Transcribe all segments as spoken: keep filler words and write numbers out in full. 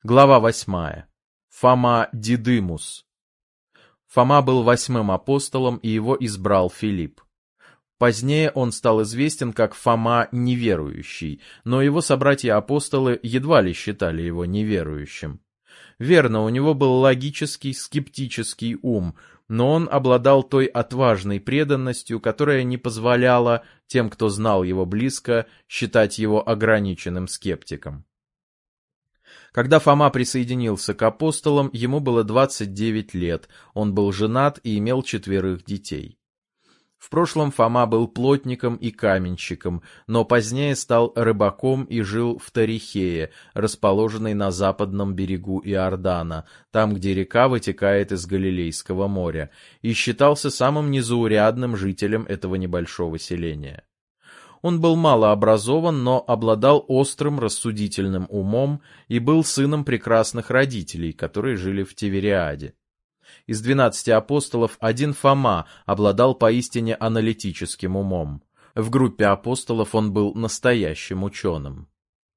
Глава восьмая. Фома Дидымус. Фома был восьмым апостолом, и его избрал Филипп. Позднее он стал известен как Фома Неверующий, но его собратья-апостолы едва ли считали его неверующим. Верно, у него был логический, скептический ум, но он обладал той отважной преданностью, которая не позволяла тем, кто знал его близко, считать его ограниченным скептиком. Когда Фома присоединился к апостолам, ему было двадцать девять лет, он был женат и имел четверых детей. В прошлом Фома был плотником и каменщиком, но позднее стал рыбаком и жил в Тарихее, расположенной на западном берегу Иордана, там, где река вытекает из Галилейского моря, и считался самым незаурядным жителем этого небольшого селения. Он был малообразован, но обладал острым рассудительным умом и был сыном прекрасных родителей, которые жили в Тивериаде. Из двенадцати апостолов один Фома обладал поистине аналитическим умом. В группе апостолов он был настоящим ученым.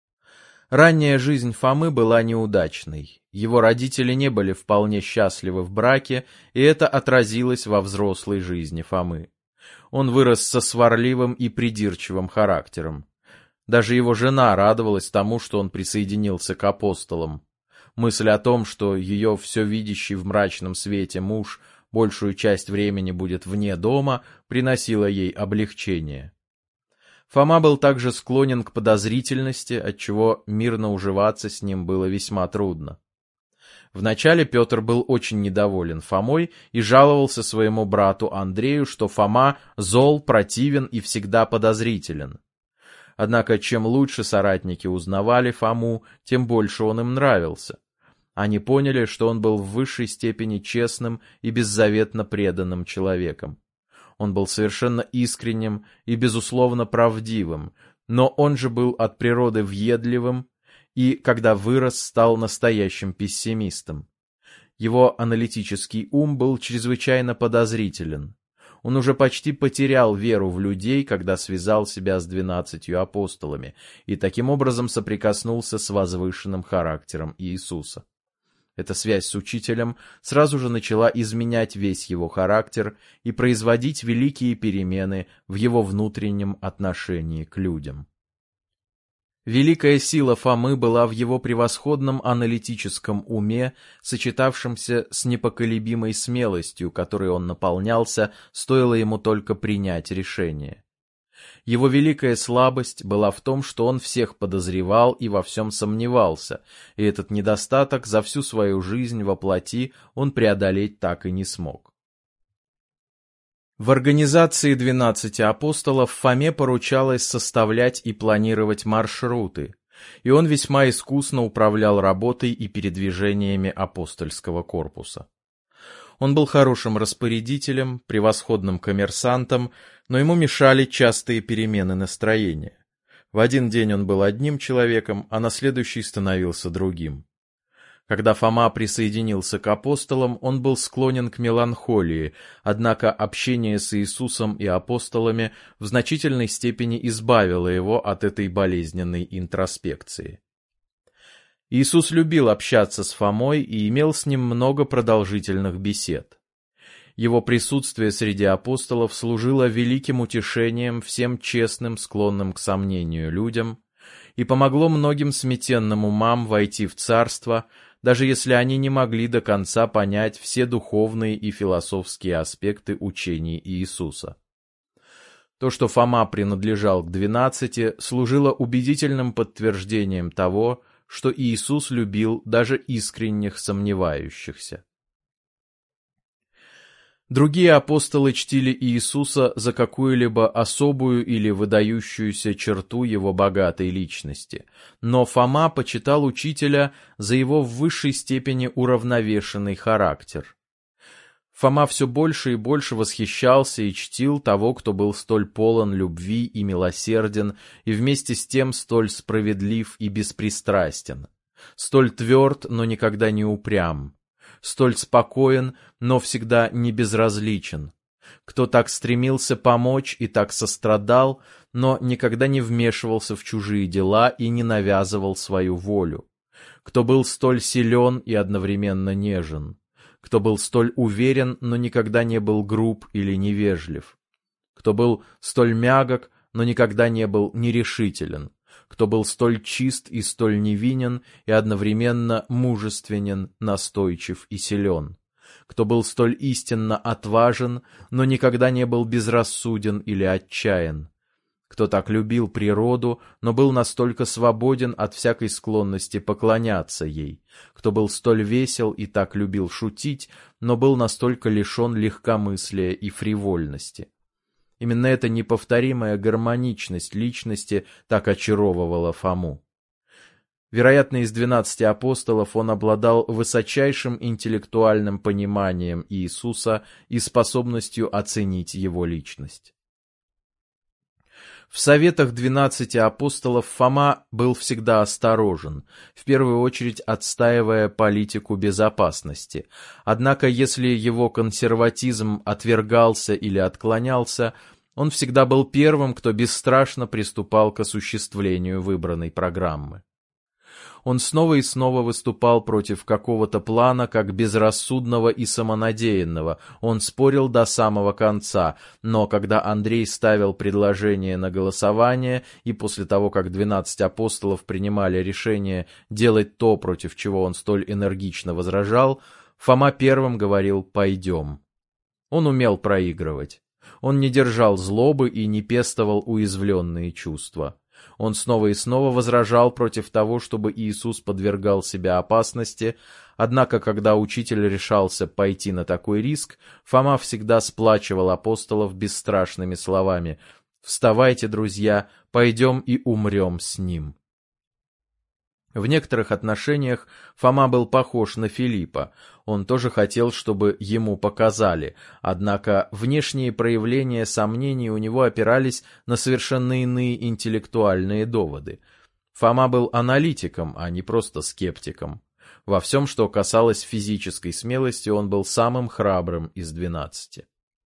Ранняя жизнь Фомы была неудачной. Его родители не были вполне счастливы в браке, и это отразилось во взрослой жизни Фомы. Он вырос со сварливым и придирчивым характером. Даже его жена радовалась тому, что он присоединился к апостолам. Мысль о том, что ее все видящий в мрачном свете муж большую часть времени будет вне дома, приносила ей облегчение. Фома был также склонен к подозрительности, отчего мирно уживаться с ним было весьма трудно. Вначале Петр был очень недоволен Фомой и жаловался своему брату Андрею, что Фома зол, противен и всегда подозрителен. Однако, чем лучше соратники узнавали Фому, тем больше он им нравился. Они поняли, что он был в высшей степени честным и беззаветно преданным человеком. Он был совершенно искренним и, безусловно, правдивым, но он же был от природы въедливым и, когда вырос, стал настоящим пессимистом. Его аналитический ум был чрезвычайно подозрителен. Он уже почти потерял веру в людей, когда связал себя с двенадцатью апостолами, и таким образом соприкоснулся с возвышенным характером Иисуса. Эта связь с учителем сразу же начала изменять весь его характер и производить великие перемены в его внутреннем отношении к людям. Великая сила Фомы была в его превосходном аналитическом уме, сочетавшемся с непоколебимой смелостью, которой он наполнялся, стоило ему только принять решение. Его великая слабость была в том, что он всех подозревал и во всем сомневался, и этот недостаток за всю свою жизнь во плоти он преодолеть так и не смог. В организации двенадцати апостолов Фоме поручалось составлять и планировать маршруты, и он весьма искусно управлял работой и передвижениями апостольского корпуса. Он был хорошим распорядителем, превосходным коммерсантом, но ему мешали частые перемены настроения. В один день он был одним человеком, а на следующий становился другим. Когда Фома присоединился к апостолам, он был склонен к меланхолии, однако общение с Иисусом и апостолами в значительной степени избавило его от этой болезненной интроспекции. Иисус любил общаться с Фомой и имел с ним много продолжительных бесед. Его присутствие среди апостолов служило великим утешением всем честным, склонным к сомнению людям, и помогло многим сметенным умам войти в царство, даже если они не могли до конца понять все духовные и философские аспекты учений Иисуса. То, что Фома принадлежал к двенадцати, служило убедительным подтверждением того, что Иисус любил даже искренних сомневающихся. Другие апостолы чтили Иисуса за какую-либо особую или выдающуюся черту его богатой личности, но Фома почитал учителя за его в высшей степени уравновешенный характер. Фома все больше и больше восхищался и чтил того, кто был столь полон любви и милосерден, и вместе с тем столь справедлив и беспристрастен, столь тверд, но никогда не упрям, столь спокоен, но всегда не безразличен, кто так стремился помочь и так сострадал, но никогда не вмешивался в чужие дела и не навязывал свою волю, кто был столь силен и одновременно нежен, кто был столь уверен, но никогда не был груб или невежлив, кто был столь мягок, но никогда не был нерешителен, кто был столь чист и столь невинен и одновременно мужественен, настойчив и силен, кто был столь истинно отважен, но никогда не был безрассуден или отчаян, кто так любил природу, но был настолько свободен от всякой склонности поклоняться ей, кто был столь весел и так любил шутить, но был настолько лишен легкомыслия и фривольности. Именно эта неповторимая гармоничность личности так очаровывала Фому. Вероятно, из двенадцати апостолов он обладал высочайшим интеллектуальным пониманием Иисуса и способностью оценить его личность. В советах двенадцати апостолов Фома был всегда осторожен, в первую очередь отстаивая политику безопасности. Однако, если его консерватизм отвергался или отклонялся, он всегда был первым, кто бесстрашно приступал к осуществлению выбранной программы. Он снова и снова выступал против какого-то плана как безрассудного и самонадеянного, он спорил до самого конца, но когда Андрей ставил предложение на голосование, и после того, как двенадцать апостолов принимали решение делать то, против чего он столь энергично возражал, Фома первым говорил «пойдем». Он умел проигрывать. Он не держал злобы и не пестовал уязвленные чувства. Он снова и снова возражал против того, чтобы Иисус подвергал себя опасности, однако, когда учитель решался пойти на такой риск, Фома всегда сплачивал апостолов бесстрашными словами: «Вставайте, друзья, пойдем и умрем с ним». В некоторых отношениях Фома был похож на Филиппа. Он тоже хотел, чтобы ему показали, однако внешние проявления сомнений у него опирались на совершенно иные интеллектуальные доводы. Фома был аналитиком, а не просто скептиком. Во всем, что касалось физической смелости, он был самым храбрым из двенадцати.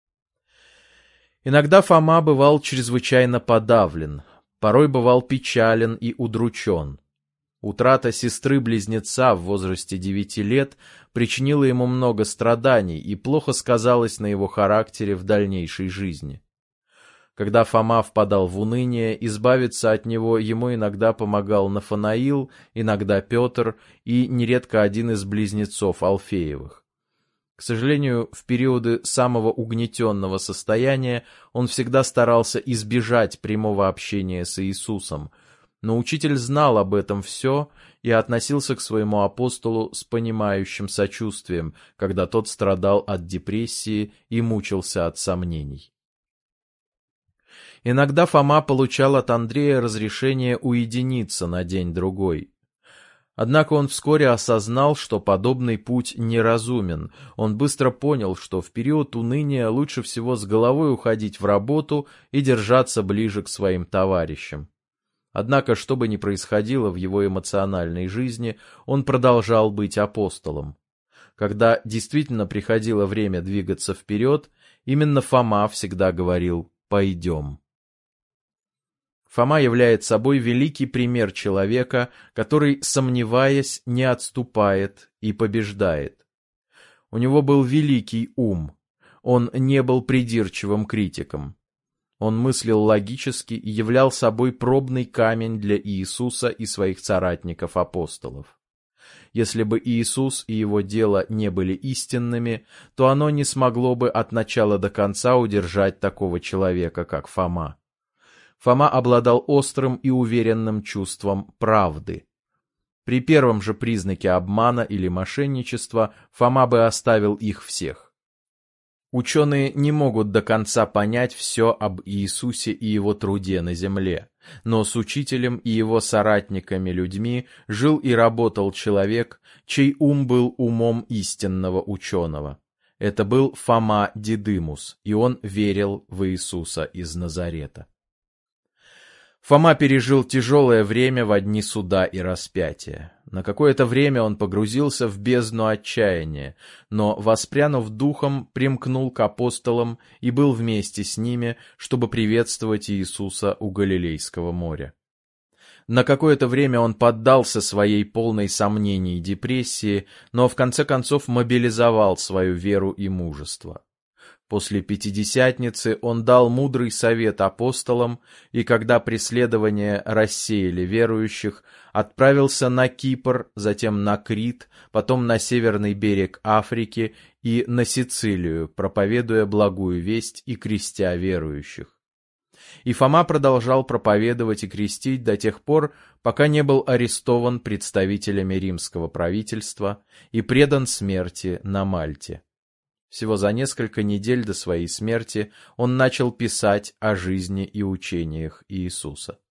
Иногда Фома бывал чрезвычайно подавлен, порой бывал печален и удручен. Утрата сестры-близнеца в возрасте девяти лет причинила ему много страданий и плохо сказалась на его характере в дальнейшей жизни. Когда Фома впадал в уныние, избавиться от него ему иногда помогал Нафанаил, иногда Петр и нередко один из близнецов Алфеевых. К сожалению, в периоды самого угнетенного состояния он всегда старался избежать прямого общения с Иисусом, но учитель знал об этом все и относился к своему апостолу с понимающим сочувствием, когда тот страдал от депрессии и мучился от сомнений. Иногда Фома получал от Андрея разрешение уединиться на день-другой. Однако он вскоре осознал, что подобный путь неразумен. Он быстро понял, что в период уныния лучше всего с головой уходить в работу и держаться ближе к своим товарищам. Однако, что бы ни происходило в его эмоциональной жизни, он продолжал быть апостолом. Когда действительно приходило время двигаться вперед, именно Фома всегда говорил «пойдем». Фома является собой великий пример человека, который, сомневаясь, не отступает и побеждает. У него был великий ум, он не был придирчивым критиком. Он мыслил логически и являл собой пробный камень для Иисуса и своих соратников-апостолов. Если бы Иисус и его дело не были истинными, то оно не смогло бы от начала до конца удержать такого человека, как Фома. Фома обладал острым и уверенным чувством правды. При первом же признаке обмана или мошенничества Фома бы оставил их всех. Ученые не могут до конца понять все об Иисусе и его труде на земле, но с учителем и его соратниками-людьми жил и работал человек, чей ум был умом истинного ученого. Это был Фома Дидымус, и он верил в Иисуса из Назарета. Фома пережил тяжелое время во дни суда и распятия. На какое-то время он погрузился в бездну отчаяния, но, воспрянув духом, примкнул к апостолам и был вместе с ними, чтобы приветствовать Иисуса у Галилейского моря. На какое-то время он поддался своей полной сомнений и депрессии, но в конце концов мобилизовал свою веру и мужество. После Пятидесятницы он дал мудрый совет апостолам, и когда преследования рассеяли верующих, отправился на Кипр, затем на Крит, потом на северный берег Африки и на Сицилию, проповедуя благую весть и крестя верующих. И Фома продолжал проповедовать и крестить до тех пор, пока не был арестован представителями римского правительства и предан смерти на Мальте. Всего за несколько недель до своей смерти он начал писать о жизни и учениях Иисуса.